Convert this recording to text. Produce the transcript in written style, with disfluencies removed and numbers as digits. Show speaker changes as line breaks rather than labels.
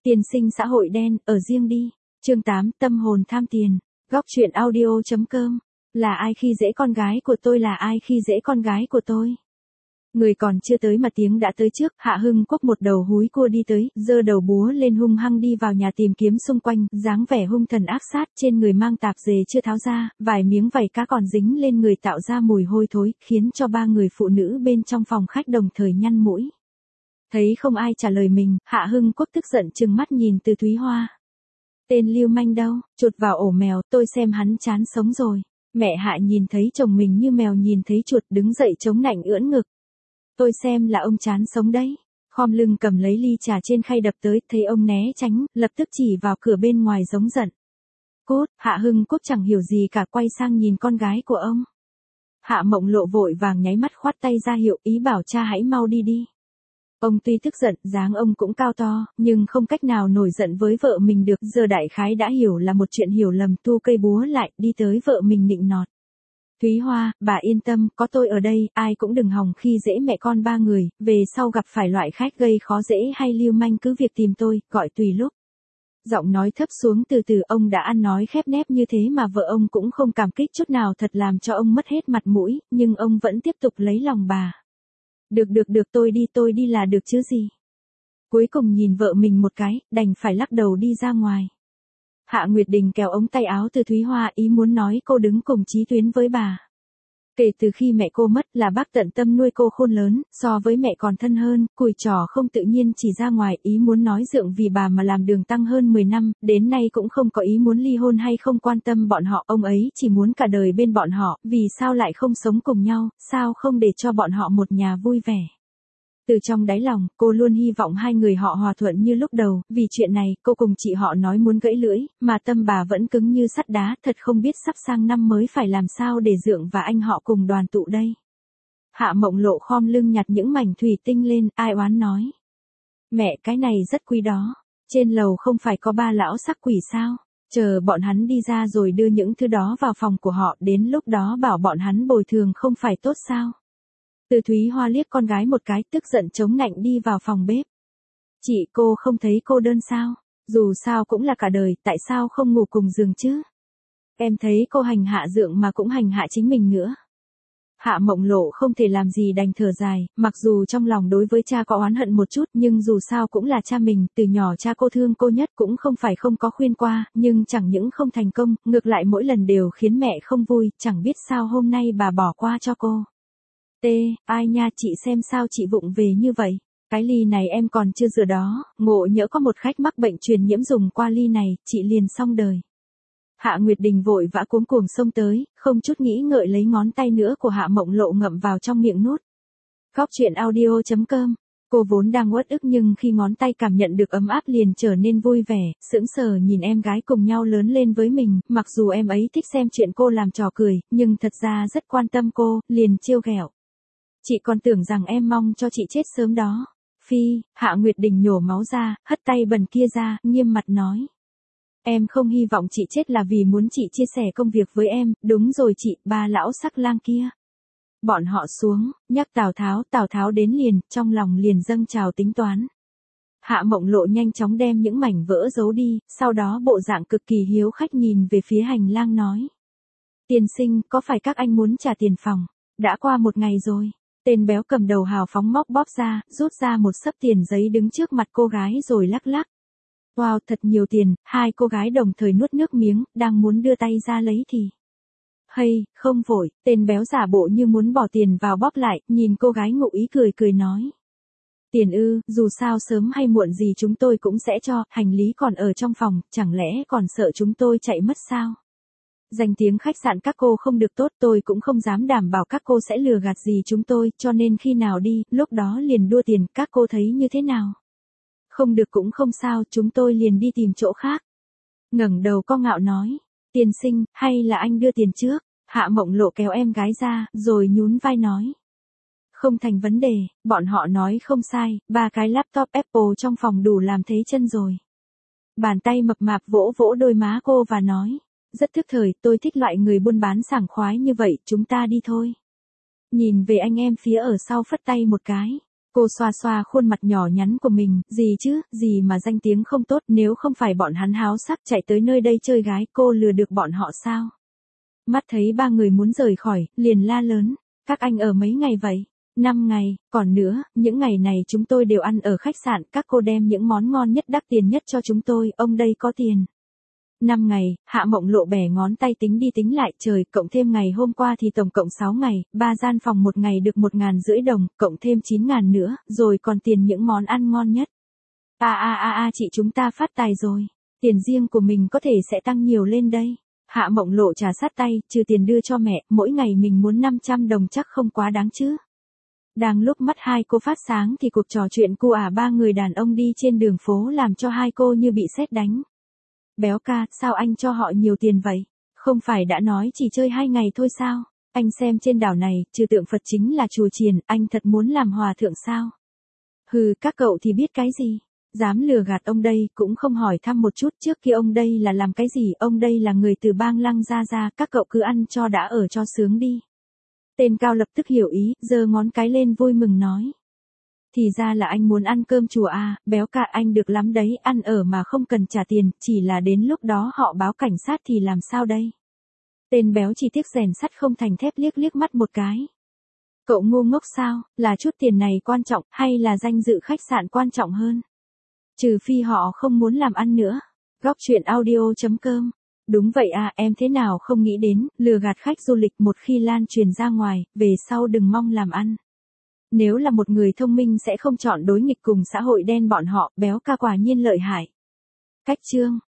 Tiên sinh xã hội đen, ở riêng đi. Chương 8, tâm hồn tham tiền. Góc truyện audio.com. Là ai khi dễ con gái của tôi, là ai khi dễ con gái của tôi? Người còn chưa tới mà tiếng đã tới trước. Hạ Hưng Quốc một đầu húi cua đi tới, giơ đầu búa lên hung hăng đi vào nhà tìm kiếm xung quanh, dáng vẻ hung thần ác sát, trên người mang tạp dề chưa tháo ra, vài miếng vảy cá còn dính lên người tạo ra mùi hôi thối, khiến cho ba người phụ nữ bên trong phòng khách đồng thời nhăn mũi. Thấy không ai trả lời mình, Hạ Hưng Quốc tức giận trừng mắt nhìn Từ Thúy Hoa. Tên lưu manh đâu, chuột vào ổ mèo, tôi xem hắn chán sống rồi. Mẹ Hạ nhìn thấy chồng mình như mèo nhìn thấy chuột, đứng dậy chống nạnh ưỡn ngực. Tôi xem là ông chán sống đấy. Khom lưng cầm lấy ly trà trên khay đập tới, thấy ông né tránh, lập tức chỉ vào cửa bên ngoài giống giận. Cút, Hạ Hưng Quốc chẳng hiểu gì cả, quay sang nhìn con gái của ông. Hạ Mộng Lộ vội vàng nháy mắt khoát tay ra hiệu, ý bảo cha hãy mau đi đi. Ông tuy tức giận, dáng ông cũng cao to, nhưng không cách nào nổi giận với vợ mình được, giờ đại khái đã hiểu là một chuyện hiểu lầm, thu cây búa lại, đi tới vợ mình nịnh nọt. Thúy Hoa, bà yên tâm, có tôi ở đây, ai cũng đừng hòng khi dễ mẹ con ba người, về sau gặp phải loại khách gây khó dễ hay lưu manh cứ việc tìm tôi, gọi tùy lúc. Giọng nói thấp xuống từ từ, ông đã ăn nói khép nép như thế mà vợ ông cũng không cảm kích chút nào, thật làm cho ông mất hết mặt mũi, nhưng ông vẫn tiếp tục lấy lòng bà. Được, tôi đi là được chứ gì. Cuối cùng nhìn vợ mình một cái, đành phải lắc đầu đi ra ngoài. Hạ Nguyệt Đình kéo ống tay áo Từ Thúy Hoa, ý muốn nói cô đứng cùng chí tuyến với bà. Kể từ khi mẹ cô mất là bác tận tâm nuôi cô khôn lớn, so với mẹ còn thân hơn, cùi trò không tự nhiên chỉ ra ngoài, ý muốn nói dượng vì bà mà làm đường tăng hơn 10 năm, đến nay cũng không có ý muốn ly hôn hay không quan tâm bọn họ, ông ấy chỉ muốn cả đời bên bọn họ, vì sao lại không sống cùng nhau, sao không để cho bọn họ một nhà vui vẻ. Từ trong đáy lòng, cô luôn hy vọng hai người họ hòa thuận như lúc đầu, vì chuyện này, cô cùng chị họ nói muốn gãy lưỡi, mà tâm bà vẫn cứng như sắt đá, thật không biết sắp sang năm mới phải làm sao để dượng và anh họ cùng đoàn tụ đây. Hạ Mộng Lộ khom lưng nhặt những mảnh thủy tinh lên, ai oán nói. Mẹ, cái này rất quý đó, trên lầu không phải có ba lão sắc quỷ sao, chờ bọn hắn đi ra rồi đưa những thứ đó vào phòng của họ, đến lúc đó bảo bọn hắn bồi thường không phải tốt sao. Từ Thúy Hoa liếc con gái một cái, tức giận chống nạnh đi vào phòng bếp. Chị, cô không thấy cô đơn sao? Dù sao cũng là cả đời, tại sao không ngủ cùng giường chứ? Em thấy cô hành hạ dượng mà cũng hành hạ chính mình nữa. Hạ Mộng Lộ không thể làm gì đành thở dài, mặc dù trong lòng đối với cha có oán hận một chút, nhưng dù sao cũng là cha mình, từ nhỏ cha cô thương cô nhất, cũng không phải không có khuyên qua, nhưng chẳng những không thành công, ngược lại mỗi lần đều khiến mẹ không vui, chẳng biết sao hôm nay bà bỏ qua cho cô. Ai nha, chị xem sao chị vụng về như vậy. Cái ly này em còn chưa rửa đó, ngộ nhỡ có một khách mắc bệnh truyền nhiễm dùng qua ly này, chị liền xong đời. Hạ Nguyệt Đình vội vã cuống cuồng xông tới, không chút nghĩ ngợi lấy ngón tay nữa của Hạ Mộng Lộ ngậm vào trong miệng nuốt. Góc truyện audio.com. Cô vốn đang uất ức nhưng khi ngón tay cảm nhận được ấm áp liền trở nên vui vẻ, sững sờ nhìn em gái cùng nhau lớn lên với mình, mặc dù em ấy thích xem chuyện cô làm trò cười, nhưng thật ra rất quan tâm cô, liền trêu ghẹo. Chị còn tưởng rằng em mong cho chị chết sớm đó. Phi, Hạ Nguyệt Đình nhổ máu ra, hất tay bẩn kia ra, nghiêm mặt nói. Em không hy vọng chị chết là vì muốn chị chia sẻ công việc với em, đúng rồi chị, ba lão sắc lang kia. Bọn họ xuống, nhắc Tào Tháo đến liền, trong lòng liền dâng trào tính toán. Hạ Mộng Lộ nhanh chóng đem những mảnh vỡ giấu đi, sau đó bộ dạng cực kỳ hiếu khách nhìn về phía hành lang nói. Tiên sinh, có phải các anh muốn trả tiền phòng? Đã qua một ngày rồi. Tên béo cầm đầu hào phóng móc bóp ra, rút ra một xấp tiền giấy đứng trước mặt cô gái rồi lắc lắc. Wow, thật nhiều tiền, hai cô gái đồng thời nuốt nước miếng, đang muốn đưa tay ra lấy thì. Hay, không vội, tên béo giả bộ như muốn bỏ tiền vào bóp lại, nhìn cô gái ngụ ý cười nói. Tiền ư, dù sao sớm hay muộn gì chúng tôi cũng sẽ cho, hành lý còn ở trong phòng, chẳng lẽ còn sợ chúng tôi chạy mất sao? Danh tiếng khách sạn các cô không được tốt, tôi cũng không dám đảm bảo các cô sẽ lừa gạt gì chúng tôi, cho nên khi nào đi, lúc đó liền đua tiền, các cô thấy như thế nào? Không được cũng không sao, chúng tôi liền đi tìm chỗ khác. Ngẩng đầu co ngạo nói, tiên sinh, hay là anh đưa tiền trước? Hạ Mộng Lộ kéo em gái ra, rồi nhún vai nói. Không thành vấn đề, bọn họ nói không sai, 3 cái laptop Apple trong phòng đủ làm thế chân rồi. Bàn tay mập mạp vỗ vỗ đôi má cô và nói. Rất thức thời, tôi thích loại người buôn bán sảng khoái như vậy, chúng ta đi thôi. Nhìn về anh em phía ở sau phất tay một cái. Cô xoa xoa khuôn mặt nhỏ nhắn của mình, gì chứ, gì mà danh tiếng không tốt, nếu không phải bọn hắn háo sắc chạy tới nơi đây chơi gái, cô lừa được bọn họ sao? Mắt thấy ba người muốn rời khỏi, liền la lớn, các anh ở mấy ngày vậy? 5 ngày, còn nữa, những ngày này chúng tôi đều ăn ở khách sạn, các cô đem những món ngon nhất đắt tiền nhất cho chúng tôi, ông đây có tiền. 5 ngày, Hạ Mộng Lộ bẻ ngón tay tính đi tính lại, trời, cộng thêm ngày hôm qua thì tổng cộng 6 ngày, 3 gian phòng một ngày được 1.500 đồng, cộng thêm 9.000 nữa, rồi còn tiền những món ăn ngon nhất. Chị chúng ta phát tài rồi, tiền riêng của mình có thể sẽ tăng nhiều lên đây. Hạ Mộng Lộ trà sát tay, trừ tiền đưa cho mẹ, mỗi ngày mình muốn 500 đồng chắc không quá đáng chứ. Đang lúc mắt hai cô phát sáng thì cuộc trò chuyện cu ba người đàn ông đi trên đường phố làm cho hai cô như bị sét đánh. Béo ca, sao anh cho họ nhiều tiền vậy? Không phải đã nói chỉ chơi 2 ngày thôi sao? Anh xem trên đảo này, trừ tượng Phật chính là chùa chiền, anh thật muốn làm hòa thượng sao? Hừ, các cậu thì biết cái gì? Dám lừa gạt ông đây, cũng không hỏi thăm một chút trước kia ông đây là làm cái gì, ông đây là người từ bang Lăng ra, các cậu cứ ăn cho đã ở cho sướng đi. Tên Cao lập tức hiểu ý, giơ ngón cái lên vui mừng nói. Thì ra là anh muốn ăn cơm chùa à, Béo ca anh được lắm đấy, ăn ở mà không cần trả tiền, chỉ là đến lúc đó họ báo cảnh sát thì làm sao đây? Tên béo chỉ tiếc rèn sắt không thành thép liếc mắt một cái. Cậu ngu ngốc sao, là chút tiền này quan trọng, hay là danh dự khách sạn quan trọng hơn? Trừ phi họ không muốn làm ăn nữa. Góc truyện audio.com. Đúng vậy à, em thế nào không nghĩ đến, lừa gạt khách du lịch một khi lan truyền ra ngoài, về sau đừng mong làm ăn. Nếu là một người thông minh sẽ không chọn đối nghịch cùng xã hội đen bọn họ, Béo ca quả nhiên lợi hại. Cách chương